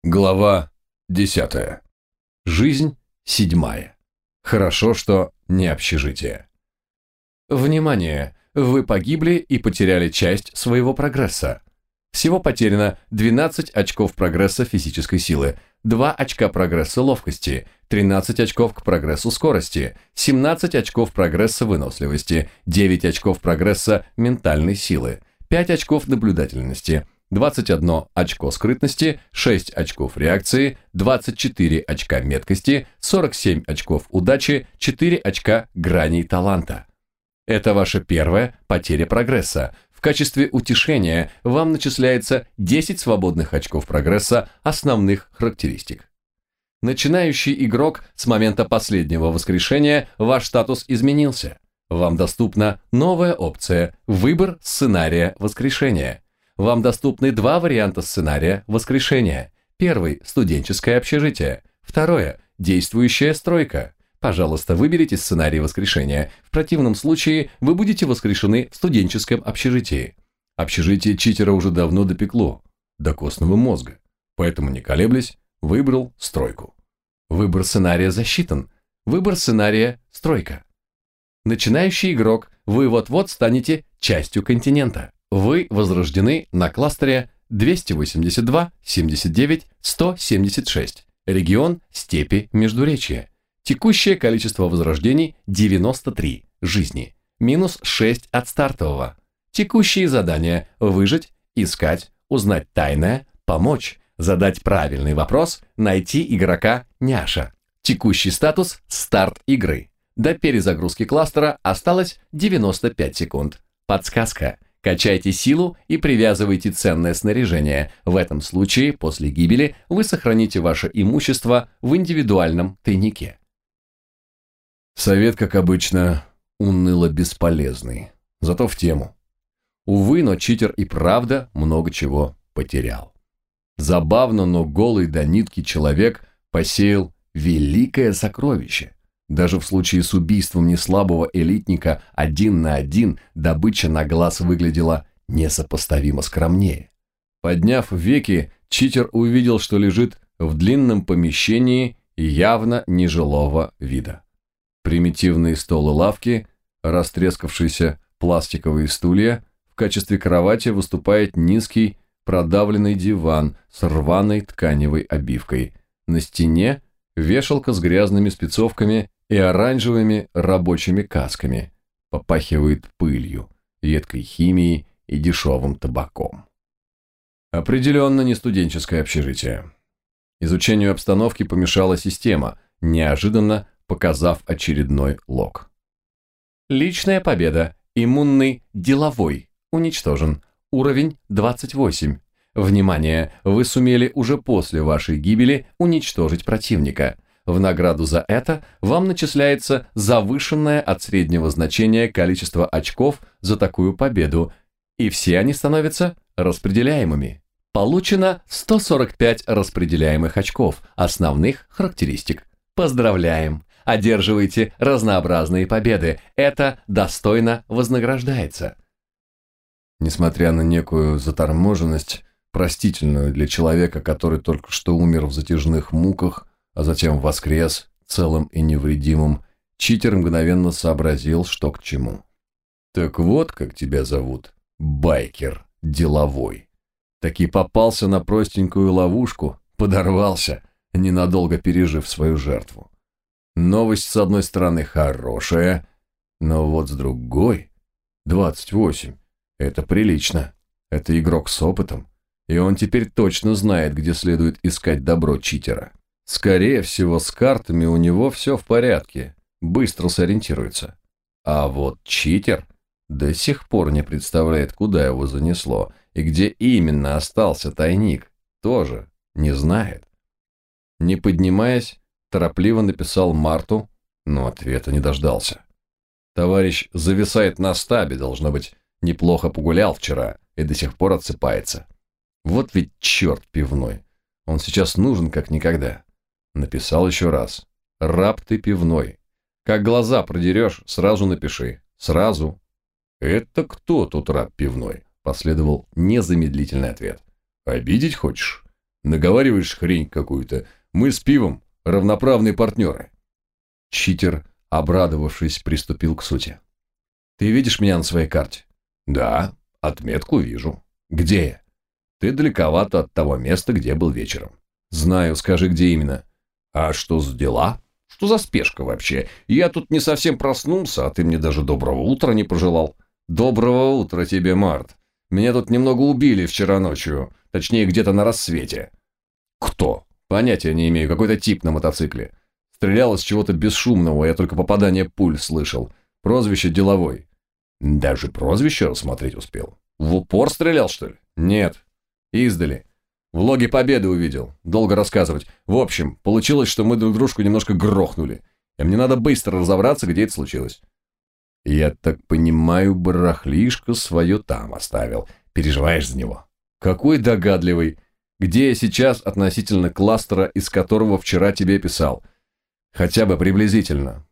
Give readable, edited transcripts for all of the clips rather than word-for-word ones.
Глава 10. Жизнь 7. Хорошо, что не общежитие. Внимание! Вы погибли и потеряли часть своего прогресса. Всего потеряно 12 очков прогресса физической силы, 2 очка прогресса ловкости, 13 очков к прогрессу скорости, 17 очков прогресса выносливости, 9 очков прогресса ментальной силы, 5 очков наблюдательности, 21 очко скрытности, 6 очков реакции, 24 очка меткости, 47 очков удачи, 4 очка граней таланта. Это ваша первая потеря прогресса. В качестве утешения вам начисляется 10 свободных очков прогресса основных характеристик. Начинающий игрок, с момента последнего воскрешения ваш статус изменился. Вам доступна новая опция «Выбор сценария воскрешения». Вам доступны 2 варианта сценария воскрешения. Первый – студенческое общежитие. Второе – действующая стройка. Пожалуйста, выберите сценарий воскрешения. В противном случае вы будете воскрешены в студенческом общежитии. Общежитие читера уже давно допекло, до костного мозга. Поэтому, не колеблясь, выбрал стройку. Выбор сценария засчитан. Выбор сценария – стройка. Начинающий игрок, вы вот-вот станете частью континента. Вы возрождены на кластере 282, 79, 176. Регион степи Междуречья. Текущее количество возрождений 93 жизни. Минус 6 от стартового. Текущие задания: выжить, искать, узнать тайное, помочь, задать правильный вопрос, найти игрока няша. Текущий статус – старт игры. До перезагрузки кластера осталось 95 секунд. Подсказка: качайте силу и привязывайте ценное снаряжение. В этом случае, после гибели, вы сохраните ваше имущество в индивидуальном тайнике. Совет, как обычно, уныло бесполезный, зато в тему. Увы, но читер и правда много чего потерял. Забавно, но голый до нитки человек посеял великое сокровище. Даже в случае с убийством неслабого элитника 1 на 1 добыча на глаз выглядела несопоставимо скромнее. Подняв веки, читер увидел, что лежит в длинном помещении явно нежилого вида. Примитивные стол и лавки, растрескавшиеся пластиковые стулья, в качестве кровати выступает низкий продавленный диван с рваной тканевой обивкой. На стене вешалка с грязными спецовками и оранжевыми рабочими касками. Попахивает пылью, едкой химией и дешевым табаком. Определенно не студенческое общежитие. Изучению обстановки помешала система, неожиданно показав очередной лог. Личная победа. Иммунный деловой. Уничтожен. Уровень 28. Внимание! Вы сумели уже после вашей гибели уничтожить противника. В награду за это вам начисляется завышенное от среднего значения количество очков за такую победу, и все они становятся распределяемыми. Получено 145 распределяемых очков основных характеристик. Поздравляем! Одерживаете разнообразные победы. Это достойно вознаграждается. Несмотря на некую заторможенность, простительную для человека, который только что умер в затяжных муках, а затем воскрес целым и невредимым, читер мгновенно сообразил, что к чему. Так вот, как тебя зовут, байкер деловой. Таки попался на простенькую ловушку, подорвался, ненадолго пережив свою жертву. Новость, с одной стороны, хорошая, но вот с другой... 28. Это прилично. Это игрок с опытом, и он теперь точно знает, где следует искать добро читера. Скорее всего, с картами у него все в порядке, быстро сориентируется. А вот читер до сих пор не представляет, куда его занесло, и где именно остался тайник, тоже не знает. Не поднимаясь, торопливо написал Марту, но ответа не дождался. Товарищ зависает на стабе, должно быть, неплохо погулял вчера и до сих пор отсыпается. Вот ведь черт пивной, он сейчас нужен как никогда. Написал еще раз. Раб ты пивной. Как глаза продерешь, сразу напиши. Сразу. Это кто тут раб пивной? Последовал незамедлительный ответ. Обидеть хочешь? Наговариваешь хрень какую-то. Мы с пивом равноправные партнеры. Читер, обрадовавшись, приступил к сути. Ты видишь меня на своей карте? Да, отметку вижу. Где я? Ты далековато от того места, где был вечером. Знаю, скажи, где именно. А что за дела? Что за спешка вообще? Я тут не совсем проснулся, а ты мне даже доброго утра не пожелал. Доброго утра тебе, Март. Меня тут немного убили вчера ночью, точнее, где-то на рассвете. Кто? Понятия не имею, какой-то тип на мотоцикле. Стрелял из чего-то бесшумного, я только попадание пуль слышал. Прозвище Деловой. Даже прозвище рассмотреть успел. В упор стрелял, что ли? Нет. Издали. В логе Победы увидел. Долго рассказывать. В общем, получилось, что мы друг дружку немножко грохнули. И мне надо быстро разобраться, где это случилось. Я так понимаю, барахлишко свое там оставил. Переживаешь за него? Какой догадливый. Где я сейчас относительно кластера, из которого вчера тебе писал? Хотя бы приблизительно.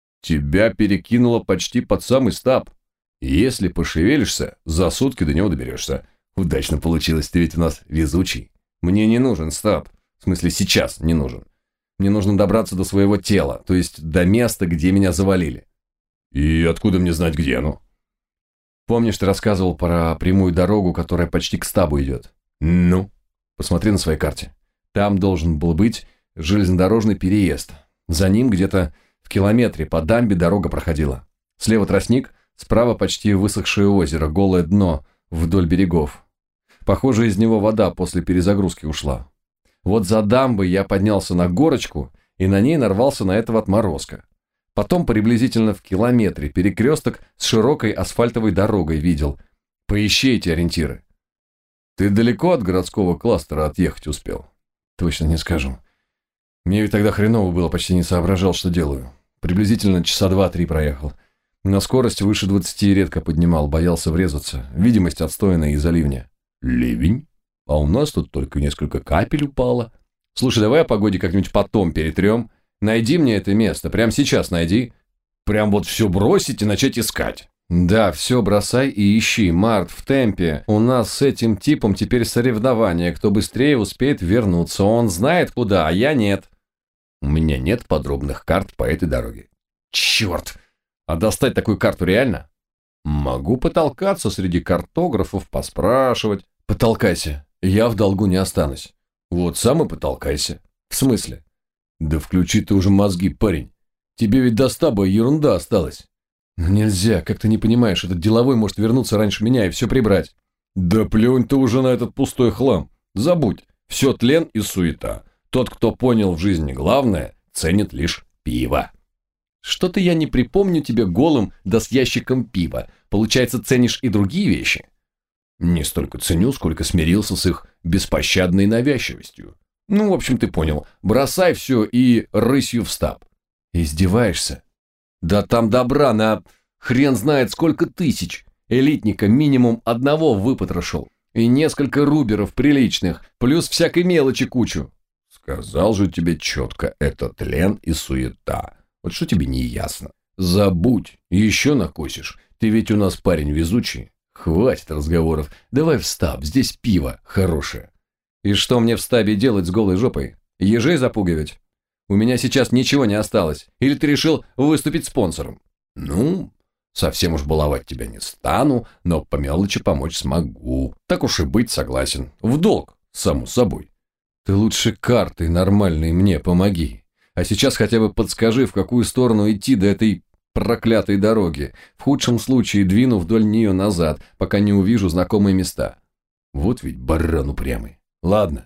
Тебя перекинуло почти под самый стаб. Если пошевелишься, за сутки до него доберешься. Удачно получилось, ты ведь у нас везучий. Мне не нужен стаб. В смысле, сейчас не нужен. Мне нужно добраться до своего тела, то есть до места, где меня завалили. И откуда мне знать, где оно? Помнишь, ты рассказывал про прямую дорогу, которая почти к стабу идет? Ну? Посмотри на своей карте. Там должен был быть железнодорожный переезд. За ним где-то в километре по дамбе дорога проходила. Слева тростник, справа почти высохшее озеро, голое дно вдоль берегов. Похоже, из него вода после перезагрузки ушла. Вот за дамбой я поднялся на горочку и на ней нарвался на этого отморозка. Потом приблизительно в километре перекресток с широкой асфальтовой дорогой видел. Поищи эти ориентиры. Ты далеко от городского кластера отъехать успел? Точно не скажу. Мне ведь тогда хреново было, почти не соображал, что делаю. Приблизительно часа 2-3 проехал. На скорость выше 20 редко поднимал, боялся врезаться. Видимость отстойная из-за ливня. Ливень? А у нас тут только несколько капель упало. Слушай, давай о погоде как-нибудь потом перетрем. Найди мне это место, прямо сейчас найди. Прям вот все бросить и начать искать. Да, все бросай и ищи, Март, в темпе. У нас с этим типом теперь соревнование, кто быстрее успеет вернуться. Он знает куда, а я нет. У меня нет подробных карт по этой дороге. Черт! А достать такую карту реально? Могу потолкаться среди картографов, поспрашивать. Потолкайся, я в долгу не останусь. Вот сам и потолкайся. В смысле? Да включи ты уже мозги, парень. Тебе ведь до стаба ерунда осталась. Ну нельзя, как ты не понимаешь, этот Деловой может вернуться раньше меня и все прибрать. Да плюнь ты уже на этот пустой хлам. Забудь, все тлен и суета. Тот, кто понял в жизни главное, ценит лишь пиво. Что-то я не припомню тебе голым да с ящиком пива. Получается, ценишь и другие вещи? Не столько ценю, сколько смирился с их беспощадной навязчивостью. Ну, в общем, ты понял. Бросай все и рысью в стаб. Издеваешься? Да там добра на хрен знает сколько тысяч. Элитника минимум одного выпотрошил. И несколько руберов приличных, плюс всякой мелочи кучу. Сказал же тебе четко, это тлен и суета. Вот что тебе не ясно? Забудь, еще накосишь. Ты ведь у нас парень везучий. Хватит разговоров. Давай в стаб, здесь пиво хорошее. И что мне в стабе делать с голой жопой? Ежей запугивать? У меня сейчас ничего не осталось. Или ты решил выступить спонсором? Ну, совсем уж баловать тебя не стану, но по мелочи помочь смогу. Так уж и быть, согласен. В долг, само собой. Ты лучше картой нормальной мне помоги. А сейчас хотя бы подскажи, в какую сторону идти до этой проклятой дороги. В худшем случае двину вдоль нее назад, пока не увижу знакомые места. Вот ведь баран упрямый. Ладно.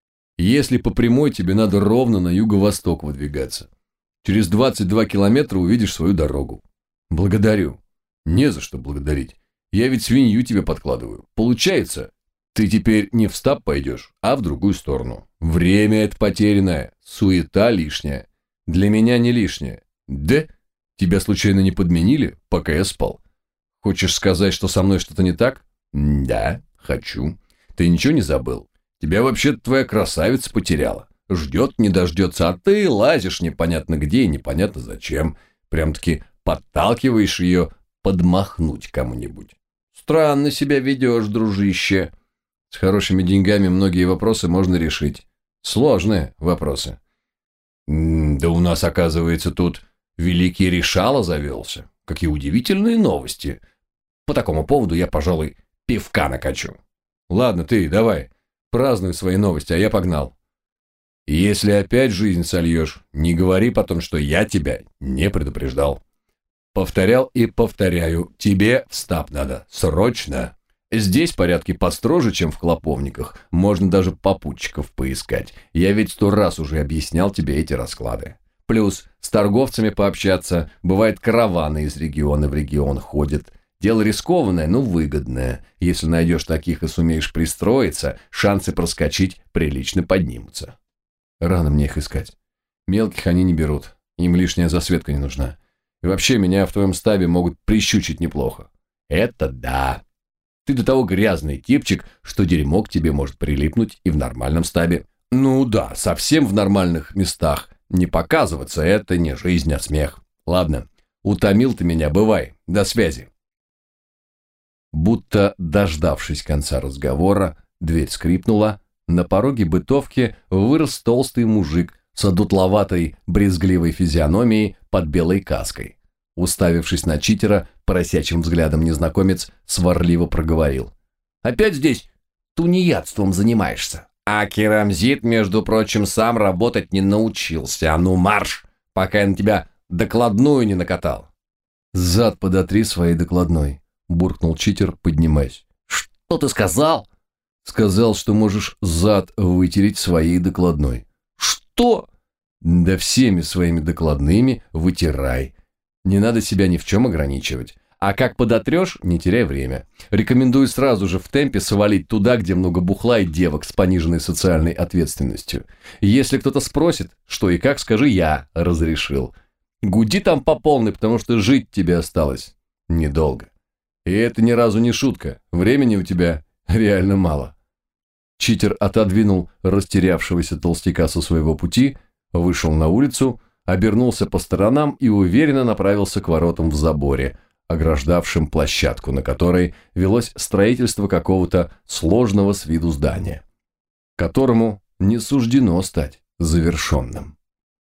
Если по прямой, тебе надо ровно на юго-восток выдвигаться. Через 22 километра увидишь свою дорогу. Благодарю. Не за что благодарить. Я ведь свинью тебе подкладываю. Получается, ты теперь не в стаб пойдешь, а в другую сторону. Время это потерянное, суета лишняя. Для меня не лишняя. Да? Тебя случайно не подменили, пока я спал? Хочешь сказать, что со мной что-то не так? Да, хочу. Ты ничего не забыл? Тебя вообще-то твоя красавица потеряла. Ждет, не дождется, а ты лазишь непонятно где и непонятно зачем. Прям-таки подталкиваешь ее подмахнуть кому-нибудь. Странно себя ведешь, дружище. С хорошими деньгами многие вопросы можно решить. Сложные вопросы. Да у нас, оказывается, тут великий решала завелся. Какие удивительные новости. По такому поводу я, пожалуй, пивка накачу. Ладно, ты, давай, празднуй свои новости, а я погнал. Если опять жизнь сольешь, не говори потом, что я тебя не предупреждал. Повторял и повторяю, тебе в стаб надо, срочно. Здесь порядки построже, чем в клоповниках, можно даже попутчиков поискать. Я ведь 100 раз уже объяснял тебе эти расклады. Плюс с торговцами пообщаться, бывает караваны из региона в регион ходят. Дело рискованное, но выгодное. Если найдешь таких и сумеешь пристроиться, шансы проскочить прилично поднимутся. Рано мне их искать. Мелких они не берут, им лишняя засветка не нужна. И вообще меня в твоем стабе могут прищучить неплохо. Это да. Ты до того грязный типчик, что дерьмо к тебе может прилипнуть и в нормальном стабе. Ну да, совсем в нормальных местах не показываться, это не жизнь, а смех. Ладно, утомил ты меня, бывай, до связи. Будто дождавшись конца разговора, дверь скрипнула, на пороге бытовки вырос толстый мужик с одутловатой брезгливой физиономией под белой каской. Уставившись на читера, поросячьим взглядом незнакомец сварливо проговорил. «Опять здесь тунеядством занимаешься? А Керамзит, между прочим, сам работать не научился. А ну марш, пока я на тебя докладную не накатал». «Зад подотри своей докладной», – буркнул читер, поднимаясь. «Что ты сказал?» «Сказал, что можешь зад вытереть своей докладной». «Что?» «Да всеми своими докладными вытирай. Не надо себя ни в чем ограничивать. А как подотрешь, не теряй время. Рекомендую сразу же в темпе свалить туда, где много бухла и девок с пониженной социальной ответственностью. Если кто-то спросит, что и как, скажи «я разрешил». Гуди там по полной, потому что жить тебе осталось недолго. И это ни разу не шутка. Времени у тебя реально мало». Читер отодвинул растерявшегося толстяка со своего пути, вышел на улицу, обернулся по сторонам и уверенно направился к воротам в заборе, ограждавшим площадку, на которой велось строительство какого-то сложного с виду здания, которому не суждено стать завершенным.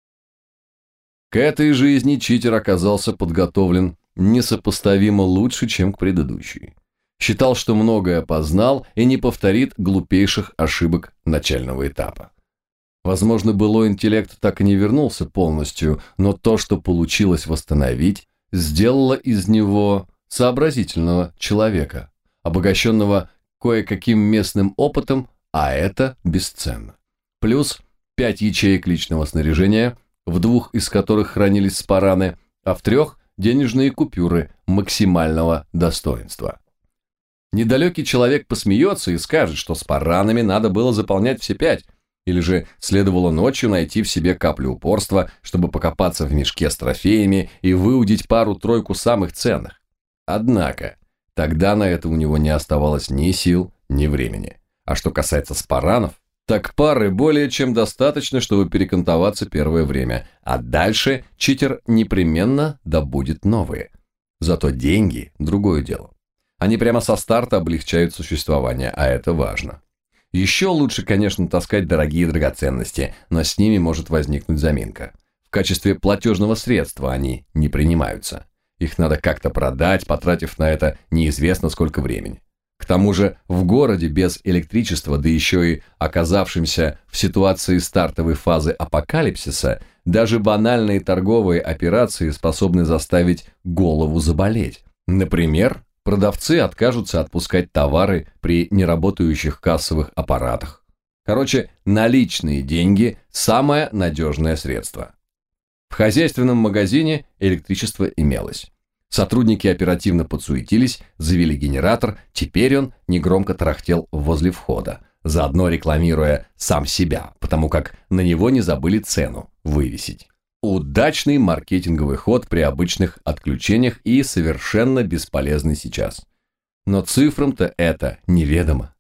К этой жизни читер оказался подготовлен несопоставимо лучше, чем к предыдущей. Считал, что многое познал и не повторит глупейших ошибок начального этапа. Возможно, былой интеллект так и не вернулся полностью, но то, что получилось восстановить, сделало из него сообразительного человека, обогащенного кое-каким местным опытом, а это бесценно. Плюс 5 ячеек личного снаряжения, в 2 из которых хранились спараны, а в 3 денежные купюры максимального достоинства. Недалекий человек посмеется и скажет, что с паранами надо было заполнять все 5, или же следовало ночью найти в себе каплю упорства, чтобы покопаться в мешке с трофеями и выудить пару-тройку самых ценных. Однако, тогда на это у него не оставалось ни сил, ни времени. А что касается спаранов, так пары более чем достаточно, чтобы перекантоваться первое время, а дальше читер непременно добудет новые. Зато деньги – другое дело. Они прямо со старта облегчают существование, а это важно. Еще лучше, конечно, таскать дорогие драгоценности, но с ними может возникнуть заминка. В качестве платежного средства они не принимаются. Их надо как-то продать, потратив на это неизвестно сколько времени. К тому же в городе без электричества, да еще и оказавшимся в ситуации стартовой фазы апокалипсиса, даже банальные торговые операции способны заставить голову заболеть. Например, продавцы откажутся отпускать товары при неработающих кассовых аппаратах. Короче, наличные деньги – самое надежное средство. В хозяйственном магазине электричество имелось. Сотрудники оперативно подсуетились, завели генератор, теперь он негромко тарахтел возле входа, заодно рекламируя сам себя, потому как на него не забыли цену вывесить. Удачный маркетинговый ход при обычных отключениях и совершенно бесполезный сейчас. Но цифрам-то это неведомо.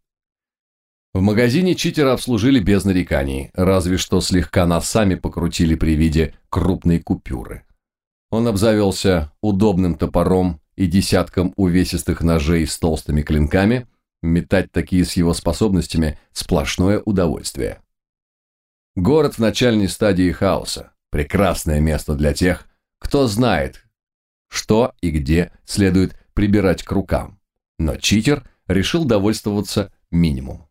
В магазине читера обслужили без нареканий, разве что слегка носами покрутили при виде крупной купюры. Он обзавелся удобным топором и десятком увесистых ножей с толстыми клинками, Метать такие с его способностями – сплошное удовольствие. Город в начальной стадии хаоса. Прекрасное место для тех, кто знает, что и где следует прибирать к рукам. Но читер решил довольствоваться минимумом.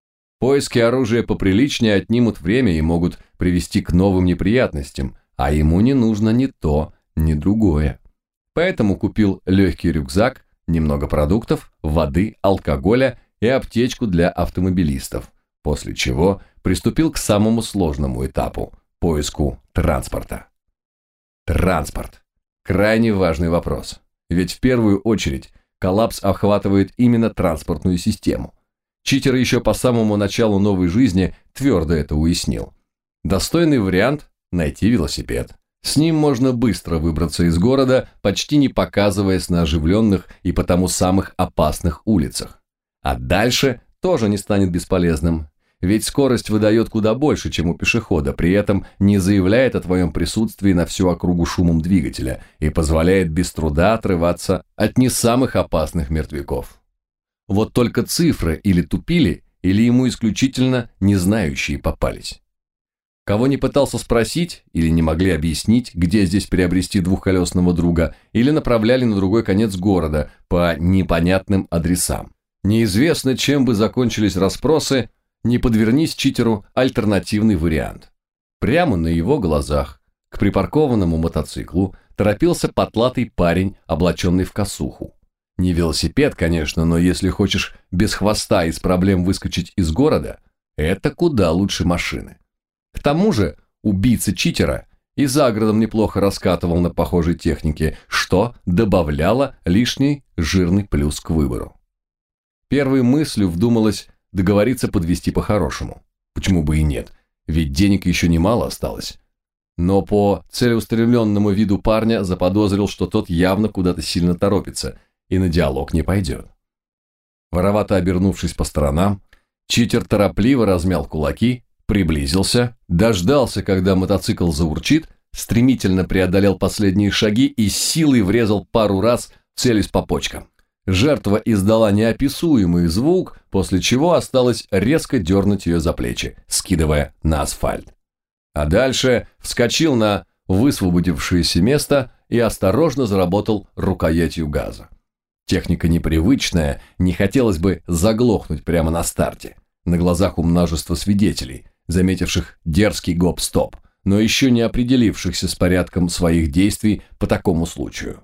Поиски оружия поприличнее отнимут время и могут привести к новым неприятностям, а ему не нужно ни то, ни другое. Поэтому купил легкий рюкзак, немного продуктов, воды, алкоголя и аптечку для автомобилистов, после чего приступил к самому сложному этапу – поиску транспорта. Транспорт. Крайне важный вопрос, ведь в первую очередь коллапс охватывает именно транспортную систему. Читер еще по самому началу новой жизни твердо это уяснил. Достойный вариант – найти велосипед. С ним можно быстро выбраться из города, почти не показываясь на оживленных и потому самых опасных улицах. А дальше тоже не станет бесполезным, ведь скорость выдает куда больше, чем у пешехода, при этом не заявляет о твоем присутствии на всю округу шумом двигателя и позволяет без труда отрываться от не самых опасных мертвяков. Вот только цифры или тупили, или ему исключительно незнающие попались. Кого не пытался спросить, или не могли объяснить, где здесь приобрести двухколесного друга, или направляли на другой конец города по непонятным адресам. Неизвестно, чем бы закончились расспросы, не подвернись читеру альтернативный вариант. Прямо на его глазах к припаркованному мотоциклу торопился потлатый парень, облаченный в косуху. Не велосипед, конечно, но если хочешь без хвоста и с проблем выскочить из города, это куда лучше машины. К тому же убийца читера и за городом неплохо раскатывал на похожей технике, что добавляло лишний жирный плюс к выбору. Первой мыслью вдумалось договориться подвести по-хорошему. Почему бы и нет, ведь денег еще немало осталось. Но по целеустремленному виду парня заподозрил, что тот явно куда-то сильно торопится и на диалог не пойдет. Воровато обернувшись по сторонам, читер торопливо размял кулаки, приблизился, дождался, когда мотоцикл заурчит, стремительно преодолел последние шаги и с силой врезал пару раз, целясь по почкам. Жертва издала неописуемый звук, после чего осталось резко дернуть ее за плечи, скидывая на асфальт. А дальше вскочил на высвободившееся место и осторожно заработал рукоятью газа. Техника непривычная, не хотелось бы заглохнуть прямо на старте, на глазах у множества свидетелей, заметивших дерзкий гоп-стоп, но еще не определившихся с порядком своих действий по такому случаю.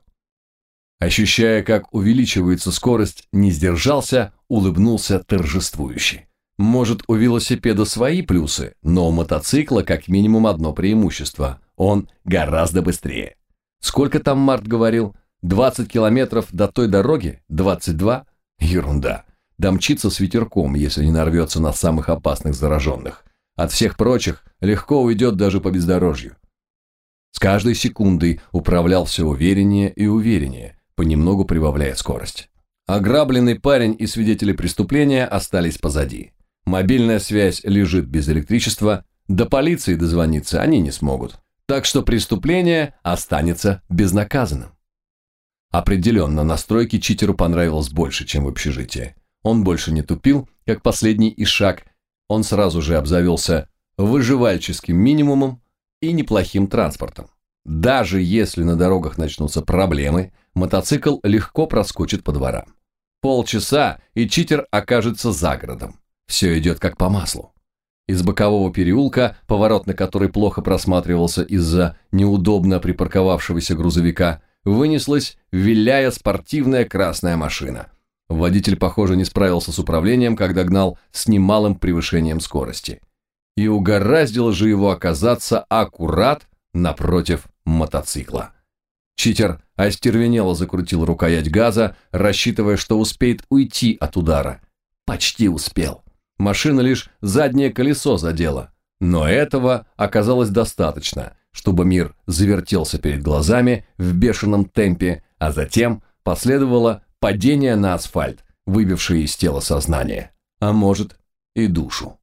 Ощущая, как увеличивается скорость, не сдержался, улыбнулся торжествующе. Может, у велосипеда свои плюсы, но у мотоцикла как минимум одно преимущество – он гораздо быстрее. Сколько там Март говорил? 20 километров до той дороги? 22? Ерунда. Домчится с ветерком, если не нарвется на самых опасных зараженных. От всех прочих легко уйдет даже по бездорожью. С каждой секундой управлял все увереннее и увереннее, понемногу прибавляя скорость. Ограбленный парень и свидетели преступления остались позади. Мобильная связь лежит без электричества, до полиции дозвониться они не смогут. Так что преступление останется безнаказанным. Определенно, на стройке читеру понравилось больше, чем в общежитии. Он больше не тупил, как последний ишак, он сразу же обзавелся выживальческим минимумом и неплохим транспортом. Даже если на дорогах начнутся проблемы, мотоцикл легко проскочит по дворам. Полчаса, и читер окажется за городом. Все идет как по маслу. Из бокового переулка, поворот на который плохо просматривался из-за неудобно припарковавшегося грузовика, вынеслась, виляя, спортивная красная машина. Водитель, похоже, не справился с управлением, когда гнал с немалым превышением скорости. И угораздило же его оказаться аккурат напротив мотоцикла. Читер остервенело закрутил рукоять газа, рассчитывая, что успеет уйти от удара. Почти успел. Машина лишь заднее колесо задела. Но этого оказалось достаточно, чтобы мир завертелся перед глазами в бешеном темпе, а затем последовало падение на асфальт, выбившее из тела сознание, а может и душу.